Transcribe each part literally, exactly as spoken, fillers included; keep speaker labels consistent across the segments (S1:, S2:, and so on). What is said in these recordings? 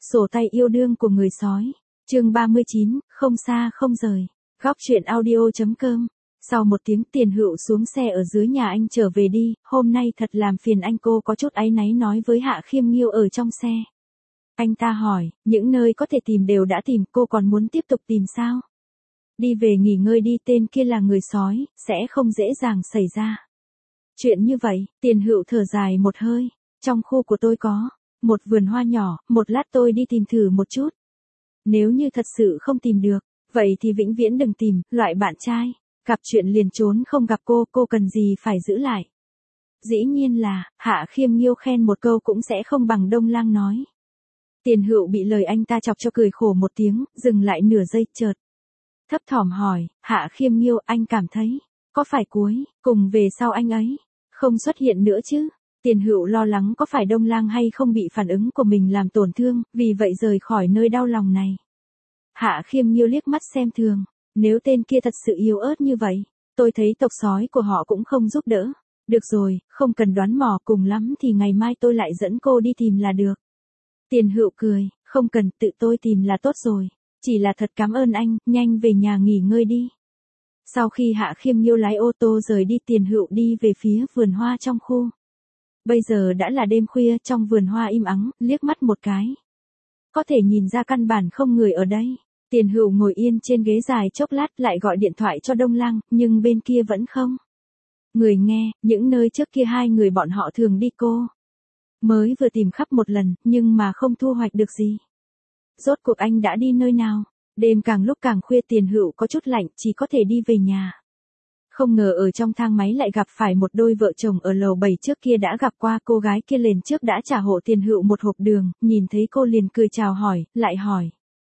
S1: Sổ tay yêu đương của người sói. Chương ba mươi chín, không xa không rời. Góc truyện audio.com. Sau một tiếng Tiền Hựu xuống xe ở dưới nhà anh trở về đi, hôm nay thật làm phiền anh, cô có chút áy náy nói với Hạ Khiêm Nghiêu ở trong xe. Anh ta hỏi, những nơi có thể tìm đều đã tìm, cô còn muốn tiếp tục tìm sao? Đi về nghỉ ngơi đi, tên kia là người sói, sẽ không dễ dàng xảy ra chuyện như vậy. Tiền Hựu thở dài một hơi, trong khu của tôi có một vườn hoa nhỏ, một lát tôi đi tìm thử một chút. Nếu như thật sự không tìm được, vậy thì vĩnh viễn đừng tìm, loại bạn trai gặp chuyện liền trốn không gặp cô, cô cần gì phải giữ lại. Dĩ nhiên là, Hạ Khiêm Nghiêu khen một câu cũng sẽ không bằng Đông Lang nói. Tiền Hựu bị lời anh ta chọc cho cười khổ một tiếng, dừng lại nửa giây, chợt thấp thỏm hỏi, Hạ Khiêm Nghiêu, anh cảm thấy, có phải cuối cùng về sau anh ấy không xuất hiện nữa chứ? Tiền Hựu lo lắng có phải Đông Lang hay không bị phản ứng của mình làm tổn thương, vì vậy rời khỏi nơi đau lòng này. Hạ Khiêm Nghiêu liếc mắt xem thường, nếu tên kia thật sự yếu ớt như vậy, tôi thấy tộc sói của họ cũng không giúp đỡ. Được rồi, không cần đoán mò, cùng lắm thì ngày mai tôi lại dẫn cô đi tìm là được. Tiền Hựu cười, không cần, tự tôi tìm là tốt rồi. Chỉ là thật cảm ơn anh, nhanh về nhà nghỉ ngơi đi. Sau khi Hạ Khiêm Nghiêu lái ô tô rời đi, Tiền Hựu đi về phía vườn hoa trong khu. Bây giờ đã là đêm khuya, trong vườn hoa im ắng, liếc mắt một cái có thể nhìn ra căn bản không người ở đây. Tiền Hựu ngồi yên trên ghế dài chốc lát, lại gọi điện thoại cho Đông Lang, nhưng bên kia vẫn không người nghe. Những nơi trước kia hai người bọn họ thường đi cô mới vừa tìm khắp một lần, nhưng mà không thu hoạch được gì. Rốt cuộc anh đã đi nơi nào? Đêm càng lúc càng khuya, Tiền Hựu có chút lạnh, chỉ có thể đi về nhà. Không ngờ ở trong thang máy lại gặp phải một đôi vợ chồng ở lầu bảy, trước kia đã gặp qua. Cô gái kia lên trước đã trả hộ Tiền Hựu một hộp đường, nhìn thấy cô liền cười chào hỏi, lại hỏi.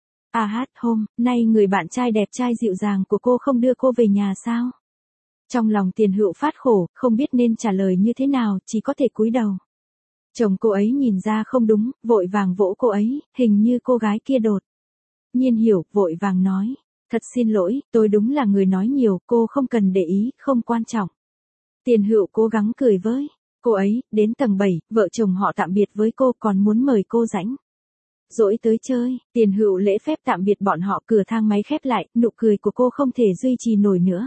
S1: À hát, hôm nay người bạn trai đẹp trai dịu dàng của cô không đưa cô về nhà sao? Trong lòng Tiền Hựu phát khổ, không biết nên trả lời như thế nào, chỉ có thể cúi đầu. Chồng cô ấy nhìn ra không đúng, vội vàng vỗ cô ấy, hình như cô gái kia đột nhiên hiểu, vội vàng nói. Thật xin lỗi, tôi đúng là người nói nhiều, cô không cần để ý, không quan trọng. Tiền Hựu cố gắng cười với cô ấy, đến tầng bảy, vợ chồng họ tạm biệt với cô, còn muốn mời cô rảnh rỗi tới chơi. Tiền Hựu lễ phép tạm biệt bọn họ, cửa thang máy khép lại, nụ cười của cô không thể duy trì nổi nữa.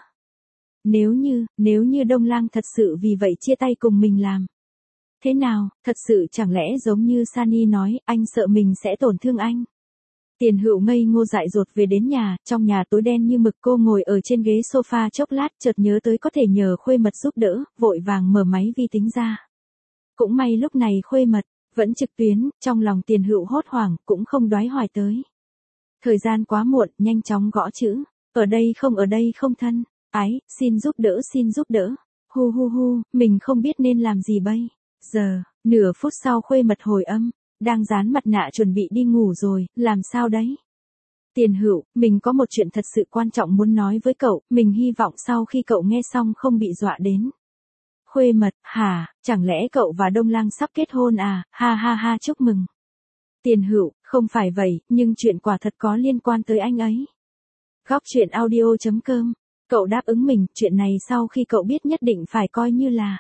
S1: Nếu như, nếu như Đông Lang thật sự vì vậy chia tay cùng mình làm thế nào, thật sự chẳng lẽ giống như Sunny nói, anh sợ mình sẽ tổn thương anh. Tiền Hựu ngây ngô dại dột về đến nhà, trong nhà tối đen như mực, cô ngồi ở trên ghế sofa chốc lát, chợt nhớ tới có thể nhờ Khuê Mật giúp đỡ, vội vàng mở máy vi tính ra. Cũng may lúc này Khuê Mật vẫn trực tuyến, trong lòng Tiền Hựu hốt hoảng, cũng không đoái hoài tới. Thời gian quá muộn, nhanh chóng gõ chữ, ở đây không, ở đây không thân, ái, xin giúp đỡ, xin giúp đỡ. Hu hu hu, mình không biết nên làm gì bây giờ. Nửa phút sau Khuê Mật hồi âm, đang dán mặt nạ chuẩn bị đi ngủ rồi, làm sao đấy? Tiền Hựu, mình có một chuyện thật sự quan trọng muốn nói với cậu, mình hy vọng sau khi cậu nghe xong không bị dọa đến. Khuê Mật, hả, chẳng lẽ cậu và Đông Lang sắp kết hôn à, ha ha ha, chúc mừng. Tiền Hựu, không phải vậy, nhưng chuyện quả thật có liên quan tới anh ấy. Góc truyện audio.com. Cậu đáp ứng mình, chuyện này sau khi cậu biết nhất định phải coi như là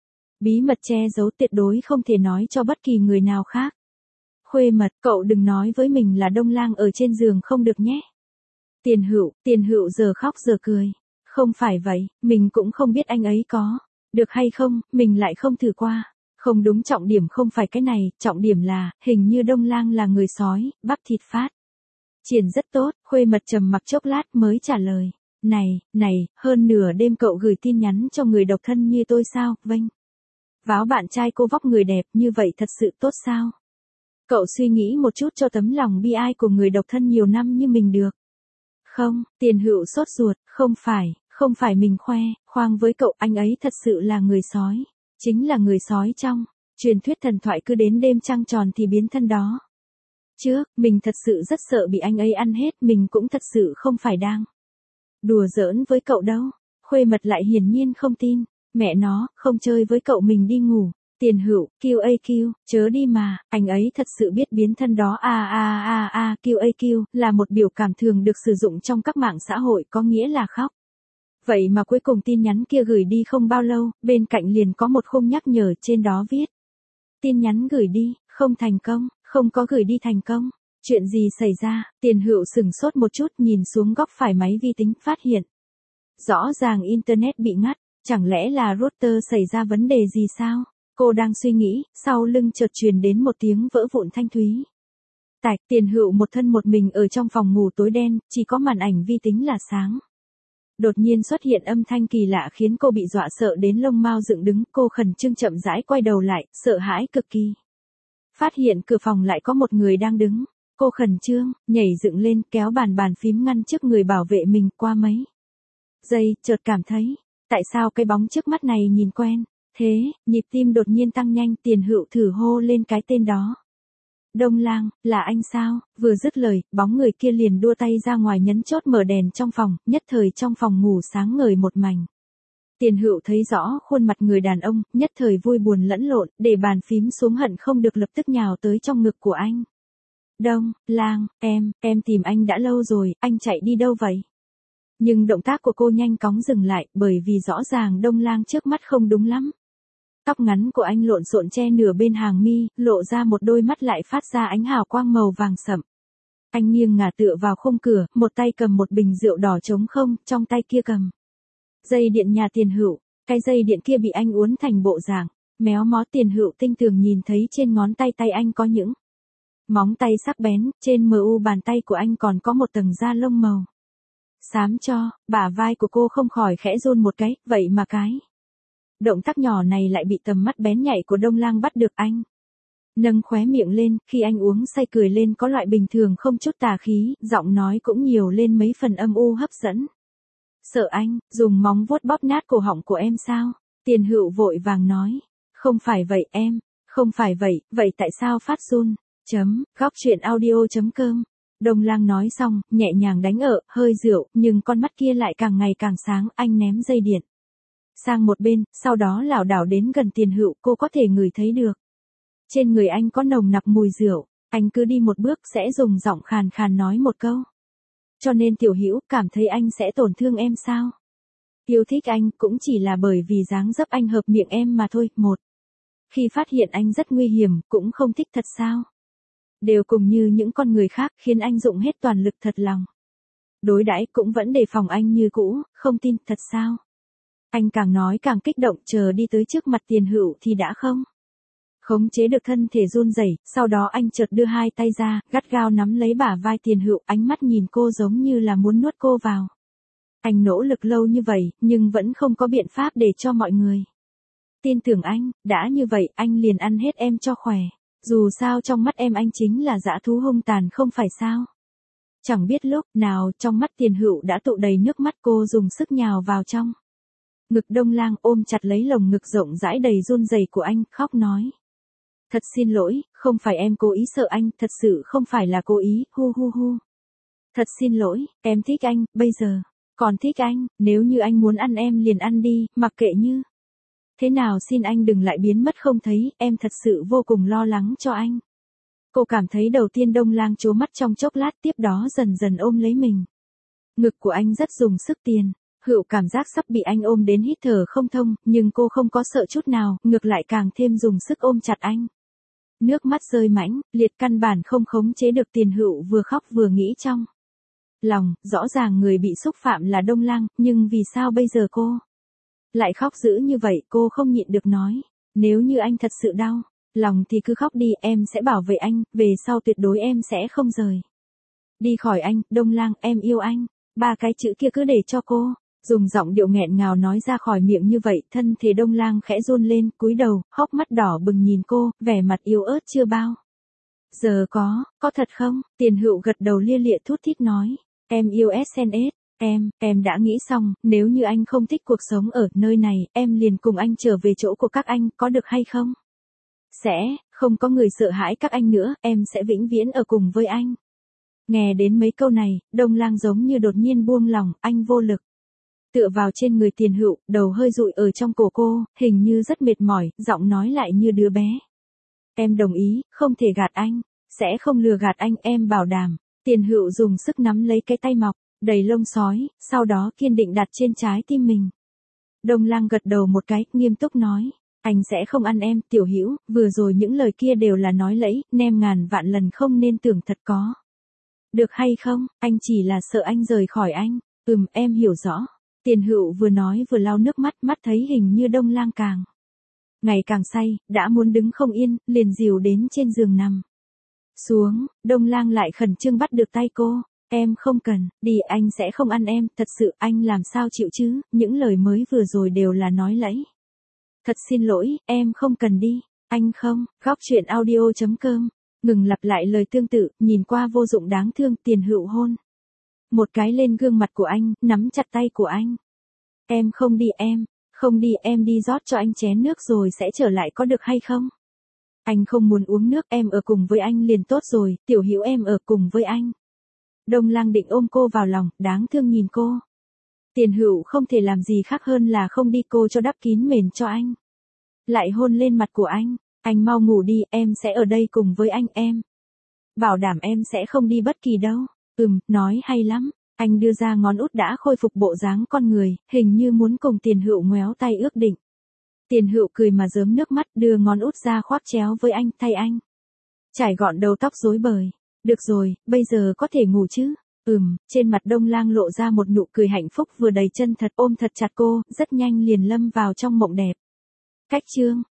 S1: bí mật che giấu, tuyệt đối không thể nói cho bất kỳ người nào khác. Khuê Mật, cậu đừng nói với mình là Đông Lang ở trên giường không được nhé. Tiền Hựu, Tiền Hựu giờ khóc giờ cười. Không phải vậy, mình cũng không biết anh ấy có được hay không, mình lại không thử qua. Không đúng, trọng điểm không phải cái này, trọng điểm là, hình như Đông Lang là người sói, bắp thịt phát triển rất tốt. Khuê Mật trầm mặc chốc lát mới trả lời. Này, này, hơn nửa đêm cậu gửi tin nhắn cho người độc thân như tôi sao, vênh váo bạn trai cô vóc người đẹp như vậy thật sự tốt sao? Cậu suy nghĩ một chút cho tấm lòng bi ai của người độc thân nhiều năm như mình được không? Tiền Hựu sốt ruột, không phải, không phải mình khoe, khoang với cậu, anh ấy thật sự là người sói, chính là người sói trong truyền thuyết thần thoại, cứ đến đêm trăng tròn thì biến thân đó. Trước, mình thật sự rất sợ bị anh ấy ăn hết, mình cũng thật sự không phải đang đùa giỡn với cậu đâu. Khuê Mật lại hiển nhiên không tin, mẹ nó, không chơi với cậu mình đi ngủ. Tiền Hựu, Q A Q, chớ đi mà, anh ấy thật sự biết biến thân đó. A a a a, Q A Q là một biểu cảm thường được sử dụng trong các mạng xã hội, có nghĩa là khóc. Vậy mà cuối cùng tin nhắn kia gửi đi không bao lâu, bên cạnh liền có một khung nhắc nhở, trên đó viết: tin nhắn gửi đi không thành công, không Không có gửi đi thành công. Chuyện gì xảy ra? Tiền Hựu sửng sốt một chút nhìn xuống góc phải máy vi tính, phát hiện. Rõ ràng Internet bị ngắt, chẳng lẽ là router xảy ra vấn đề gì sao? Cô đang suy nghĩ, sau lưng chợt truyền đến một tiếng vỡ vụn thanh thúy. Tạch, Tiền Hựu một thân một mình ở trong phòng ngủ tối đen, chỉ có màn ảnh vi tính là sáng. Đột nhiên xuất hiện âm thanh kỳ lạ khiến cô bị dọa sợ đến lông mao dựng đứng, cô khẩn trương chậm rãi quay đầu lại, sợ hãi cực kỳ. Phát hiện cửa phòng lại có một người đang đứng, cô khẩn trương, nhảy dựng lên kéo bàn bàn phím ngăn trước người bảo vệ mình. Qua mấy giây, chợt cảm thấy, tại sao cái bóng trước mắt này nhìn quen, thế, nhịp tim đột nhiên tăng nhanh. Tiền Hựu thử hô lên cái tên đó. Đông Lang, là anh sao? Vừa dứt lời, bóng người kia liền đua tay ra ngoài nhấn chốt mở đèn trong phòng, nhất thời trong phòng ngủ sáng ngời một mảnh. Tiền Hựu thấy rõ khuôn mặt người đàn ông, nhất thời vui buồn lẫn lộn, để bàn phím xuống hận không được lập tức nhào tới trong ngực của anh. Đông Lang, em, em tìm anh đã lâu rồi, anh chạy đi đâu vậy? Nhưng động tác của cô nhanh chóng dừng lại, bởi vì rõ ràng Đông Lang trước mắt không đúng lắm. Tóc ngắn của anh lộn xộn che nửa bên hàng mi, lộ ra một đôi mắt lại phát ra ánh hào quang màu vàng sậm. Anh nghiêng ngả tựa vào khung cửa, một tay cầm một bình rượu đỏ trống không, trong tay kia cầm dây điện nhà Tiền Hựu. Cái dây điện kia bị anh uốn thành bộ dạng méo mó. Tiền Hựu tinh tường nhìn thấy trên ngón tay tay anh có những móng tay sắc bén, trên mu bàn tay của anh còn có một tầng da lông màu xám cho. Bả vai của cô không khỏi khẽ run một cái, vậy mà cái động tác nhỏ này lại bị tầm mắt bén nhạy của Đông Lang bắt được. Anh nâng khóe miệng lên, khi anh uống say cười lên có loại bình thường không chút tà khí, giọng nói cũng nhiều lên mấy phần âm u hấp dẫn. Sợ anh, dùng móng vuốt bóp nát cổ họng của em sao? Tiền Hựu vội vàng nói. Không phải vậy em, không phải vậy, vậy tại sao phát run? Chấm, góc truyện audio chấm com. Đông Lang nói xong, nhẹ nhàng đánh ở, hơi rượu, nhưng con mắt kia lại càng ngày càng sáng. Anh ném dây điện sang một bên, sau đó lảo đảo đến gần Tiền Hựu, cô có thể ngửi thấy được. Trên người anh có nồng nặc mùi rượu, anh cứ đi một bước sẽ dùng giọng khàn khàn nói một câu. Cho nên Tiểu Hữu cảm thấy anh sẽ tổn thương em sao? Yêu thích anh cũng chỉ là bởi vì dáng dấp anh hợp miệng em mà thôi. Một, khi phát hiện anh rất nguy hiểm, cũng không thích thật sao? Đều cùng như những con người khác khiến anh dụng hết toàn lực thật lòng. Đối đãi cũng vẫn đề phòng anh như cũ, không tin thật sao? Anh càng nói càng kích động, chờ đi tới trước mặt Tiền Hựu thì đã không khống chế được thân thể run rẩy, sau đó anh chợt đưa hai tay ra, gắt gao nắm lấy bả vai Tiền Hựu, ánh mắt nhìn cô giống như là muốn nuốt cô vào. Anh nỗ lực lâu như vậy, nhưng vẫn không có biện pháp để cho mọi người tin tưởng anh, đã như vậy anh liền ăn hết em cho khỏe. Dù sao trong mắt em anh chính là dã thú hung tàn không phải sao? Chẳng biết lúc nào trong mắt Tiền Hựu đã tụ đầy nước mắt, cô dùng sức nhào vào trong ngực Đông Lang, ôm chặt lấy lồng ngực rộng rãi đầy run rẩy của anh, khóc nói. Thật xin lỗi, không phải em cố ý sợ anh, thật sự không phải là cố ý, hu hu hu. Thật xin lỗi, em thích anh, bây giờ còn thích anh, nếu như anh muốn ăn em liền ăn đi, mặc kệ như thế nào, xin anh đừng lại biến mất không thấy, em thật sự vô cùng lo lắng cho anh. Cô cảm thấy đầu tiên Đông Lang trố mắt trong chốc lát, tiếp đó dần dần ôm lấy mình. Ngực của anh rất dùng sức. Tiền Hựu cảm giác sắp bị anh ôm đến hít thở không thông, nhưng cô không có sợ chút nào, ngược lại càng thêm dùng sức ôm chặt anh. Nước mắt rơi mãnh liệt, căn bản không khống chế được. Tiền Hựu vừa khóc vừa nghĩ trong lòng, rõ ràng người bị xúc phạm là Đông Lang, nhưng vì sao bây giờ cô lại khóc dữ như vậy? Cô không nhịn được nói, nếu như anh thật sự đau lòng thì cứ khóc đi, em sẽ bảo vệ anh, về sau tuyệt đối em sẽ không rời đi khỏi anh. Đông Lang, em yêu anh. Ba cái chữ kia cứ để cho cô dùng giọng điệu nghẹn ngào nói ra khỏi miệng như vậy. Thân thể Đông Lang khẽ run lên, cúi đầu, hốc mắt đỏ bừng nhìn cô, vẻ mặt yếu ớt chưa bao giờ có. Có thật không? Tiền Hựu gật đầu lia lịa thút thít nói. Em yêu ét en ét. Em, em đã nghĩ xong, nếu như anh không thích cuộc sống ở nơi này, em liền cùng anh trở về chỗ của các anh, có được hay không? Sẽ, không có người sợ hãi các anh nữa, em sẽ vĩnh viễn ở cùng với anh. Nghe đến mấy câu này, Đông Lang giống như đột nhiên buông lòng, anh vô lực tựa vào trên người Tiền Hựu, đầu hơi dụi ở trong cổ cô, hình như rất mệt mỏi, giọng nói lại như đứa bé. Em đồng ý, không thể gạt anh, sẽ không lừa gạt anh, em bảo đảm. Tiền Hựu dùng sức nắm lấy cái tay mọc đầy lông sói, sau đó kiên định đặt trên trái tim mình. Đông Lang gật đầu một cái, nghiêm túc nói. Anh sẽ không ăn em, Tiểu Hữu, vừa rồi những lời kia đều là nói lẫy, nem ngàn vạn lần không nên tưởng thật có. Được hay không, anh chỉ là sợ anh rời khỏi anh. Ừm, em hiểu rõ. Tiền Hữu vừa nói vừa lau nước mắt, mắt thấy hình như Đông Lang càng ngày càng say, đã muốn đứng không yên, liền dìu đến trên giường nằm xuống. Đông Lang lại khẩn trương bắt được tay cô. Em không cần, đi, anh sẽ không ăn em, thật sự, anh làm sao chịu chứ, những lời mới vừa rồi đều là nói lẫy. Thật xin lỗi, em không cần đi, anh không, góc chuyện audio chấm com. Ngừng lặp lại lời tương tự, nhìn qua vô dụng đáng thương. Tiền Hữu hôn một cái lên gương mặt của anh, nắm chặt tay của anh. Em không đi em, không đi, em đi rót cho anh chén nước rồi sẽ trở lại có được hay không? Anh không muốn uống nước, em ở cùng với anh liền tốt rồi, Tiểu Hữu em ở cùng với anh. Đông Lang định ôm cô vào lòng, đáng thương nhìn cô. Tiền Hữu không thể làm gì khác hơn là không đi, cô cho đắp kín mền cho anh. Lại hôn lên mặt của anh, anh mau ngủ đi, em sẽ ở đây cùng với anh em. Bảo đảm em sẽ không đi bất kỳ đâu. Ừm, nói hay lắm. Anh đưa ra ngón út đã khôi phục bộ dáng con người, hình như muốn cùng Tiền Hữu ngoéo tay ước định. Tiền Hữu cười mà rớm nước mắt, đưa ngón út ra khoác chéo với anh, thay anh trải gọn đầu tóc rối bời. Được rồi, bây giờ có thể ngủ chứ? Ừm, trên mặt Đông Lang lộ ra một nụ cười hạnh phúc vừa đầy chân thật, ôm thật chặt cô, rất nhanh liền lâm vào trong mộng đẹp. Cách chương